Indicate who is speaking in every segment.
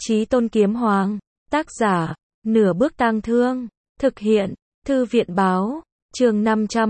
Speaker 1: Chí Tôn Kiếm Hoàng. Tác giả, Nửa Bước Tang Thương. Thực hiện, Thư viện Báo. Chương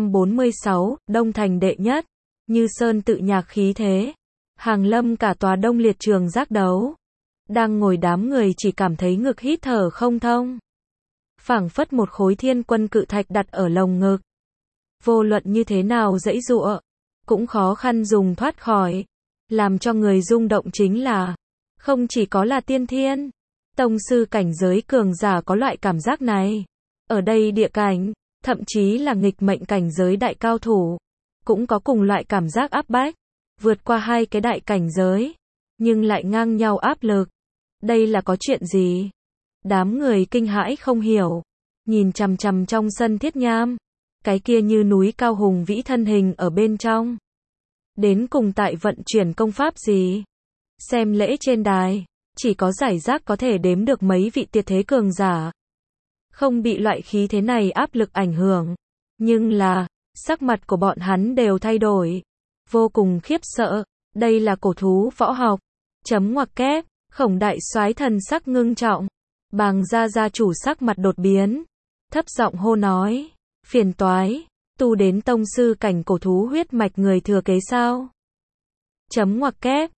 Speaker 1: 546, Đông Thành đệ nhất. Như sơn tự nhạc khí thế. Hàng lâm cả tòa Đông Liệt trường giác đấu. Đang ngồi đám người chỉ cảm thấy ngực hít thở không thông. Phảng phất một khối thiên quân cự thạch đặt ở lồng ngực. Vô luận như thế nào giãy giụa, cũng khó khăn dùng thoát khỏi. Làm cho người rung động chính là, không chỉ có là tiên thiên, tông sư cảnh giới cường giả có loại cảm giác này. Ở đây địa cảnh, thậm chí là nghịch mệnh cảnh giới đại cao thủ, cũng có cùng loại cảm giác áp bách, vượt qua hai cái đại cảnh giới, nhưng lại ngang nhau áp lực. Đây là có chuyện gì? Đám người kinh hãi không hiểu, nhìn chằm chằm trong sân Thiết Nham, cái kia như núi cao hùng vĩ thân hình ở bên trong. Đến cùng tại vận chuyển công pháp gì? Xem lễ trên đài, chỉ có giải rác có thể đếm được mấy vị tuyệt thế cường giả. Không bị loại khí thế này áp lực ảnh hưởng, nhưng là, sắc mặt của bọn hắn đều thay đổi, vô cùng khiếp sợ. Đây là cổ thú võ học. Chấm ngoặc kép, Khổng đại soái thần sắc ngưng trọng. Bàng gia chủ sắc mặt đột biến, thấp giọng hô nói, phiền toái, tu đến tông sư cảnh cổ thú huyết mạch người thừa kế sao? Chấm ngoặc kép,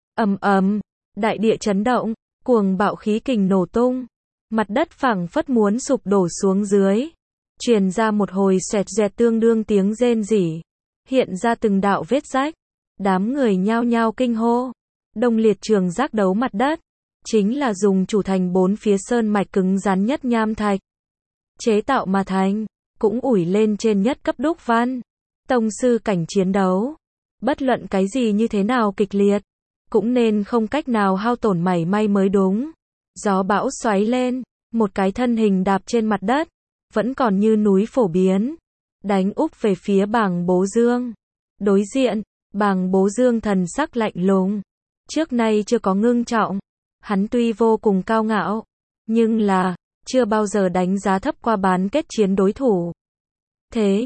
Speaker 1: đại địa chấn động, cuồng bạo khí kình nổ tung, mặt đất phảng phất muốn sụp đổ xuống dưới, truyền ra một hồi xoẹt xoẹt tương đương tiếng rên rỉ, hiện ra từng đạo vết rách, đám người nhao nhao kinh hô. Đông Liệt trường giác đấu mặt đất, chính là dùng chủ thành bốn phía sơn mạch cứng rắn nhất nham thạch chế tạo mà thành, cũng ủi lên trên nhất cấp đúc văn. Tông sư cảnh chiến đấu, bất luận cái gì như thế nào kịch liệt, cũng nên không cách nào hao tổn mảy may mới đúng. Gió bão xoáy lên, một cái thân hình đạp trên mặt đất, vẫn còn như núi phổ biến, đánh úp về phía Bàng Bố Dương. Đối diện, Bàng Bố Dương thần sắc lạnh lùng, trước nay chưa có ngưng trọng. Hắn tuy vô cùng cao ngạo, nhưng là, chưa bao giờ đánh giá thấp qua bán kết chiến đối thủ. Thế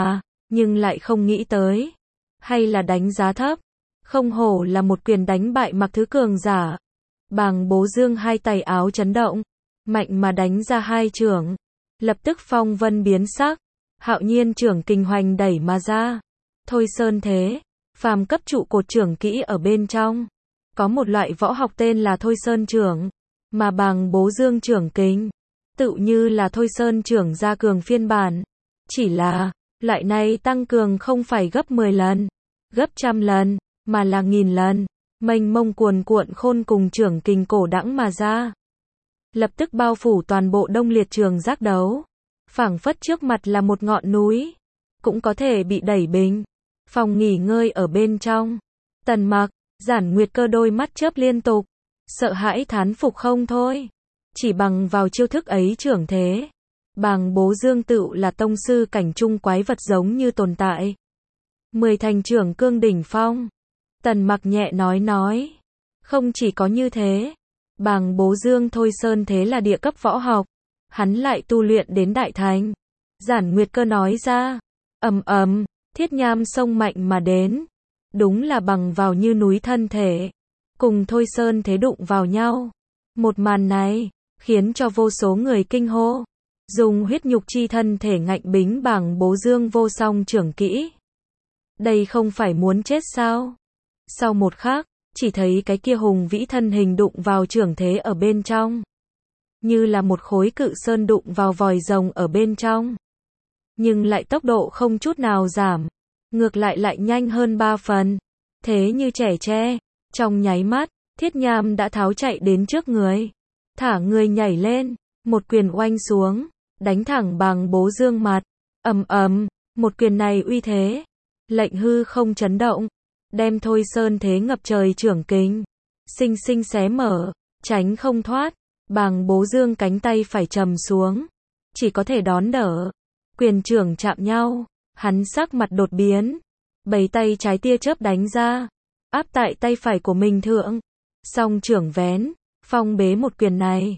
Speaker 1: nhưng lại không nghĩ tới, hay là đánh giá thấp, không hổ là một quyền đánh bại Mặc Thứ cường giả. Bàng Bố Dương hai tay áo chấn động, mạnh mà đánh ra hai chưởng, lập tức phong vân biến sắc, hạo nhiên chưởng kình hoành đẩy mà ra. Thôi sơn thế, phàm cấp trụ cột chưởng kỹ ở bên trong. Có một loại võ học tên là Thôi Sơn chưởng, mà Bàng Bố Dương chưởng kình, tự như là Thôi Sơn chưởng gia cường phiên bản. Chỉ là, loại này tăng cường không phải gấp 10 lần, gấp trăm lần, mà là nghìn lần, mênh mông cuồn cuộn khôn cùng chưởng kình cổ đãng mà ra. Lập tức bao phủ toàn bộ Đông Liệt trường giác đấu, phảng phất trước mặt là một ngọn núi, cũng có thể bị đẩy bình. Phòng nghỉ ngơi ở bên trong, Tần Mặc, Giản Nguyệt Cơ đôi mắt chớp liên tục, sợ hãi thán phục không thôi. Chỉ bằng vào chiêu thức ấy trưởng thế, Bàng Bố Dương tựu là tông sư cảnh trung quái vật giống như tồn tại. 10 thành trưởng cương đỉnh phong. Tần Mặc nhẹ nói. Không chỉ có như thế, Bàng Bố Dương Thôi Sơn thế là địa cấp võ học, hắn lại tu luyện đến đại thành. Giản Nguyệt Cơ nói ra, Thiết Nham sông mạnh mà đến. Đúng là bằng vào như núi thân thể, cùng Thôi Sơn thế đụng vào nhau. Một màn này, khiến cho vô số người kinh hô. Dùng huyết nhục chi thân thể ngạnh bính Bàng Bố Dương vô song trưởng kỹ. Đây không phải muốn chết sao? Sau một khắc, chỉ thấy cái kia hùng vĩ thân hình đụng vào trưởng thế ở bên trong. Như là một khối cự sơn đụng vào vòi rồng ở bên trong. Nhưng lại tốc độ không chút nào giảm. Ngược lại nhanh hơn 3 phần. Thế như trẻ tre, trong nháy mắt, Thiết Nham đã tháo chạy đến trước người. Thả người nhảy lên, một quyền oanh xuống, đánh thẳng Bàng Bố Dương mặt. Một quyền này uy thế, lệnh hư không chấn động, đem Thôi Sơn thế ngập trời chưởng kình, sinh sinh xé mở, tránh không thoát. Bàng Bố Dương cánh tay phải trầm xuống, chỉ có thể đón đỡ. Quyền chưởng chạm nhau. Hắn sắc mặt đột biến, bầy tay trái tia chớp đánh ra, áp tại tay phải của mình thượng, song chưởng vén, phong bế một quyền này.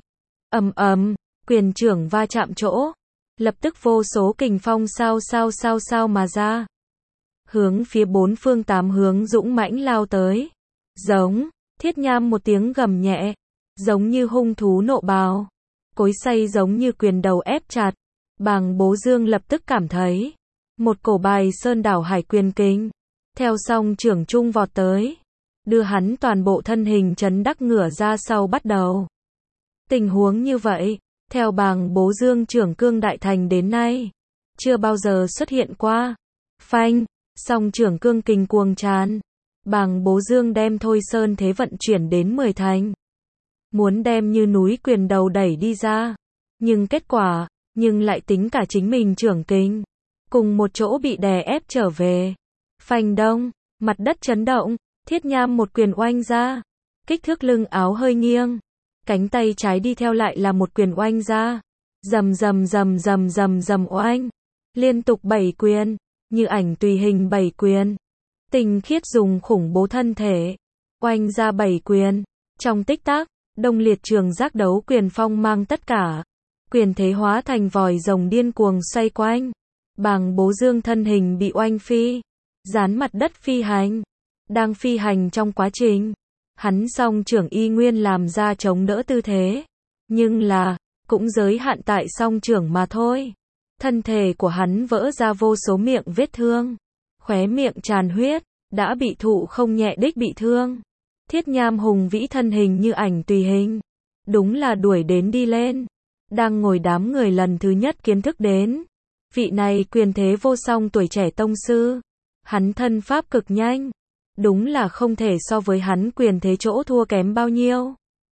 Speaker 1: Quyền chưởng va chạm chỗ, lập tức vô số kình phong sao mà ra, hướng phía bốn phương tám hướng dũng mãnh lao tới. Giống, Thiết Nham một tiếng gầm nhẹ, giống như hung thú nộ bào. Cối xay giống như quyền đầu ép chặt. Bàng Bố Dương lập tức cảm thấy một cổ bài sơn đảo hải quyền kinh theo song trưởng trung vọt tới, đưa hắn toàn bộ thân hình chấn đắc ngửa ra sau bắt đầu. Tình huống như vậy, theo Bàng Bố Dương trưởng cương đại thành đến nay, chưa bao giờ xuất hiện qua. Phanh, song trưởng cương kình cuồng tràn. Bàng Bố Dương đem Thôi Sơn thế vận chuyển đến 10 thành. Muốn đem như núi quyền đầu đẩy đi ra. Nhưng kết quả, lại tính cả chính mình trưởng kình. Cùng một chỗ bị đè ép trở về. Phanh đông, mặt đất chấn động, Thiết Nham một quyền oanh ra. Kích thước lưng áo hơi nghiêng. Cánh tay trái đi theo lại là một quyền oanh ra. Rầm rầm rầm rầm rầm rầm oanh. Liên tục 7 quyền, như ảnh tùy hình 7 quyền. Tinh khiết dùng khủng bố thân thể, oanh ra 7 quyền. Trong tích tắc, Đông Liệt Trường Giác đấu quyền phong mang tất cả. Quyền thế hóa thành vòi rồng điên cuồng xoay quanh. Bàng Bố Dương thân hình bị oanh phi, dán mặt đất phi hành. Đang phi hành trong quá trình, hắn song trưởng y nguyên làm ra chống đỡ tư thế. Nhưng là, cũng giới hạn tại song trưởng mà thôi. Thân thể của hắn vỡ ra vô số miệng vết thương. Khóe miệng tràn huyết, đã bị thụ không nhẹ đích bị thương. Thiết Nham hùng vĩ thân hình như ảnh tùy hình. Đúng là đuổi đến đi lên. Đang ngồi đám người lần thứ nhất kiến thức đến. Vị này quyền thế vô song tuổi trẻ tông sư. Hắn thân pháp cực nhanh. Đúng là không thể so với hắn quyền thế chỗ thua kém bao nhiêu.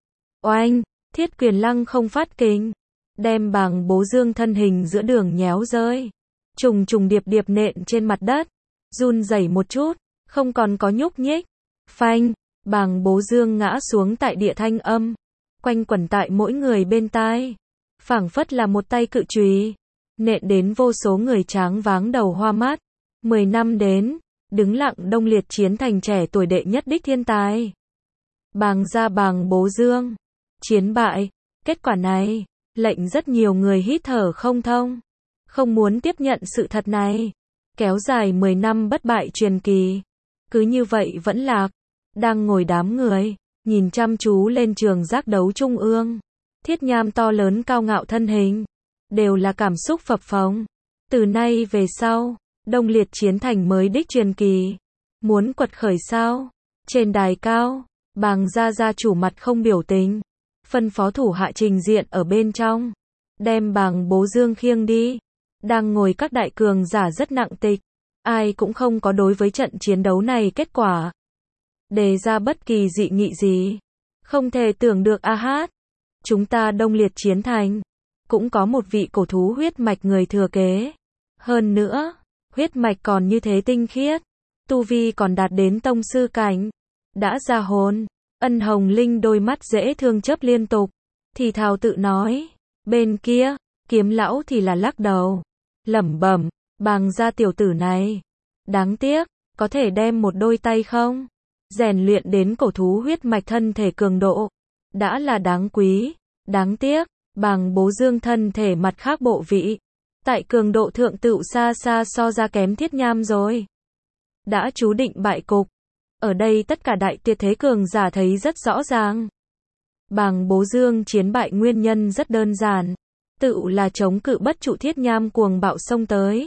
Speaker 1: Oanh, thiết quyền lăng không phát kình. Đem Bàng Bố Dương thân hình giữa đường nhéo rơi. Trùng trùng điệp điệp nện trên mặt đất. Run rẩy một chút, không còn có nhúc nhích. Phanh, Bàng Bố Dương ngã xuống tại địa thanh âm. Quanh quẩn tại mỗi người bên tai. Phảng phất là một tay cự chùy. Nện đến vô số người tráng váng đầu hoa mắt. 10 năm đến, đứng lặng Đông Liệt chiến thành trẻ tuổi đệ nhất đích thiên tài. Bàng gia Bàng Bố Dương. Chiến bại. Kết quả này, lệnh rất nhiều người hít thở không thông. Không muốn tiếp nhận sự thật này. Kéo dài 10 năm bất bại truyền kỳ. Cứ như vậy vẫn lạc. Đang ngồi đám người, nhìn chăm chú lên trường giác đấu trung ương. Thiết Nham to lớn cao ngạo thân hình. Đều là cảm xúc phập phồng. Từ nay về sau, Đông Liệt chiến thành mới đích truyền kỳ. Muốn quật khởi sao? Trên đài cao, Bàng gia gia chủ mặt không biểu tình. Phân phó thủ hạ trình diện ở bên trong. Đem Bàng Bố Dương khiêng đi. Đang ngồi các đại cường giả rất nặng tịch. Ai cũng không có đối với trận chiến đấu này kết quả đề ra bất kỳ dị nghị gì. Không thể tưởng được a hát. Chúng ta Đông Liệt chiến thành. Cũng có một vị cổ thú huyết mạch người thừa kế. Hơn nữa, huyết mạch còn như thế tinh khiết. Tu vi còn đạt đến tông sư cảnh. Đã ra hồn. Ân Hồng Linh đôi mắt dễ thương chớp liên tục. Thì thào tự nói. Bên kia, Kiếm lão thì là lắc đầu. Lẩm bẩm, Bàng gia tiểu tử này. Đáng tiếc, có thể đem một đôi tay không? Rèn luyện đến cổ thú huyết mạch thân thể cường độ. Đã là đáng quý. Đáng tiếc, Bàng Bố Dương thân thể mặt khác bộ vị. Tại cường độ thượng tựu xa xa so ra kém Thiết Nham rồi. Đã chú định bại cục. Ở đây tất cả đại tuyệt thế cường giả thấy rất rõ ràng. Bàng Bố Dương chiến bại nguyên nhân rất đơn giản. Tựu là chống cự bất trụ Thiết Nham cuồng bạo xông tới.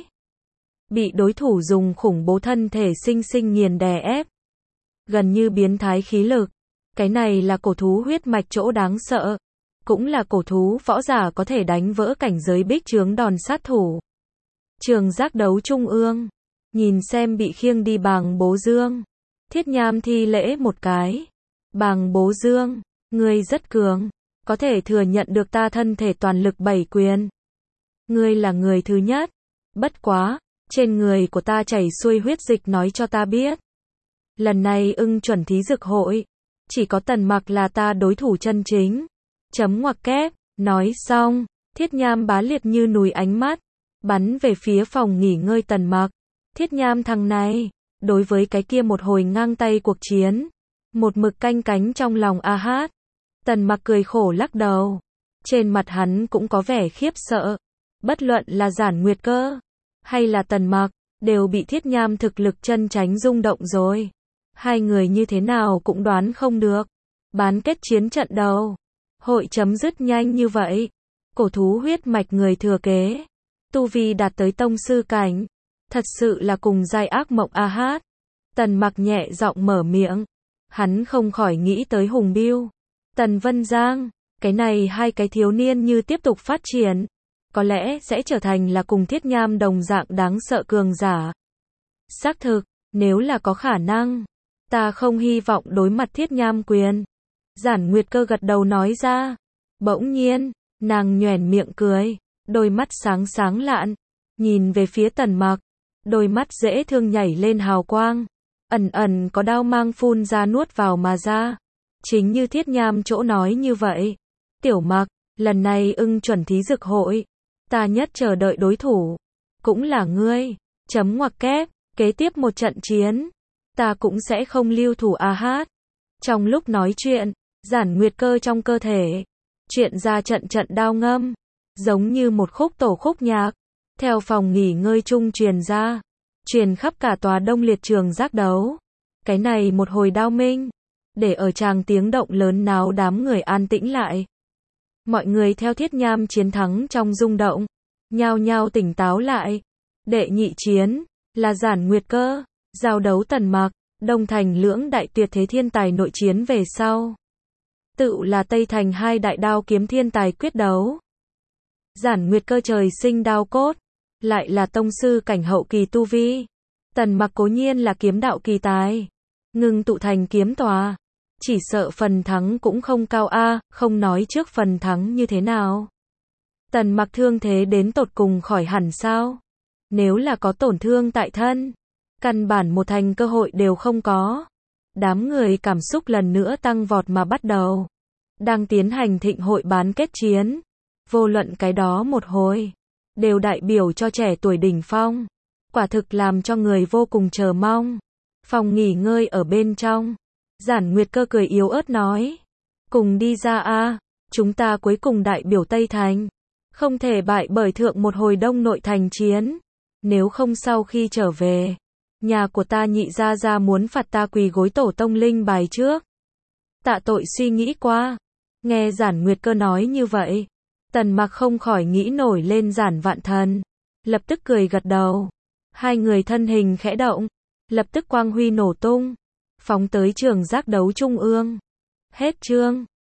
Speaker 1: Bị đối thủ dùng khủng bố thân thể sinh sinh nghiền đè ép. Gần như biến thái khí lực. Cái này là cổ thú huyết mạch chỗ đáng sợ. Cũng là cổ thú võ giả có thể đánh vỡ cảnh giới bích chướng đòn sát thủ. Trường giác đấu trung ương. Nhìn xem bị khiêng đi Bàng Bố Dương. Thiết Nham thi lễ một cái. Bàng Bố Dương, ngươi rất cường. Có thể thừa nhận được ta thân thể toàn lực 7 quyền. Ngươi là người thứ nhất. Bất quá, trên người của ta chảy xuôi huyết dịch nói cho ta biết. Lần này ưng chuẩn thí dực hội. Chỉ có Tần Mặc là ta đối thủ chân chính. Chấm ngoặc kép. Nói xong, Thiết Nham bá liệt như núi ánh mắt. Bắn về phía phòng nghỉ ngơi Tần Mặc. Thiết Nham thằng này. Đối với cái kia một hồi ngang tay cuộc chiến. Một mực canh cánh trong lòng a hát. Tần Mặc cười khổ lắc đầu. Trên mặt hắn cũng có vẻ khiếp sợ. Bất luận là Giản Nguyệt Cơ. Hay là Tần Mặc. Đều bị Thiết Nham thực lực chân tránh rung động rồi. Hai người như thế nào cũng đoán không được. Bán kết chiến trận đầu. hội chấm dứt nhanh như vậy. Cổ thú huyết mạch người thừa kế, tu vi đạt tới tông sư cảnh, thật sự là cùng giai ác mộng a hát. Tần Mặc nhẹ giọng mở miệng, hắn không khỏi nghĩ tới Hùng Biêu, Tần Vân Giang, cái này hai cái thiếu niên như tiếp tục phát triển, có lẽ sẽ trở thành là cùng Thiết Nham đồng dạng đáng sợ cường giả. Xác thực, nếu là có khả năng, ta không hy vọng đối mặt Thiết Nham quyền. Giản Nguyệt Cơ gật đầu nói ra. Bỗng nhiên, nàng nhoẻn miệng cười, đôi mắt sáng sáng lạn, nhìn về phía Tần Mặc, đôi mắt dễ thương nhảy lên hào quang, ẩn ẩn có đao mang phun ra nuốt vào mà ra. Chính như Thiết Nham chỗ nói như vậy. Tiểu Mặc, lần này ưng chuẩn thí dực hội, ta nhất chờ đợi đối thủ, cũng là ngươi. Chấm ngoặc kép, kế tiếp một trận chiến, ta cũng sẽ không lưu thủ a hát. Trong lúc nói chuyện, Giản Nguyệt Cơ trong cơ thể chuyện ra trận trận đao ngâm, giống như một khúc tổ khúc nhạc, theo phòng nghỉ ngơi chung truyền ra, truyền khắp cả tòa Đông Liệt trường giác đấu. Cái này một hồi đao minh, để ở tràng tiếng động lớn náo đám người an tĩnh lại. Mọi người theo Thiết Nham chiến thắng trong rung động, nhao nhao tỉnh táo lại. Đệ nhị chiến là Giản Nguyệt Cơ giao đấu Tần Mặc, Đông Thành lưỡng đại tuyệt thế thiên tài nội chiến về sau, tự là Tây Thành hai đại đao kiếm thiên tài quyết đấu. Giản Nguyệt Cơ trời sinh đao cốt, lại là tông sư cảnh hậu kỳ tu vi. Tần Mặc cố nhiên là kiếm đạo kỳ tài, ngưng tụ thành kiếm tòa, chỉ sợ phần thắng cũng không cao a, không nói trước phần thắng như thế nào. Tần Mặc thương thế đến tột cùng khỏi hẳn sao? Nếu là có tổn thương tại thân, căn bản một thành cơ hội đều không có. Đám người cảm xúc lần nữa tăng vọt mà bắt đầu. Đang tiến hành thịnh hội bán kết chiến. Vô luận cái đó một hồi, đều đại biểu cho trẻ tuổi đỉnh phong. Quả thực làm cho người vô cùng chờ mong. Phòng nghỉ ngơi ở bên trong, Giản Nguyệt Cơ cười yếu ớt nói. Cùng đi ra a, chúng ta cuối cùng đại biểu Tây Thành. Không thể bại bởi thượng một hồi Đông Nội thành chiến. Nếu không sau khi trở về, nhà của ta nhị gia gia muốn phạt ta quỳ gối tổ tông linh bài trước. Tạ tội suy nghĩ qua. Nghe Giản Nguyệt Cơ nói như vậy, Tần Mặc không khỏi nghĩ nổi lên Giản Vạn Thần. Lập tức cười gật đầu. Hai người thân hình khẽ động, lập tức quang huy nổ tung, phóng tới trường giác đấu trung ương. Hết chương.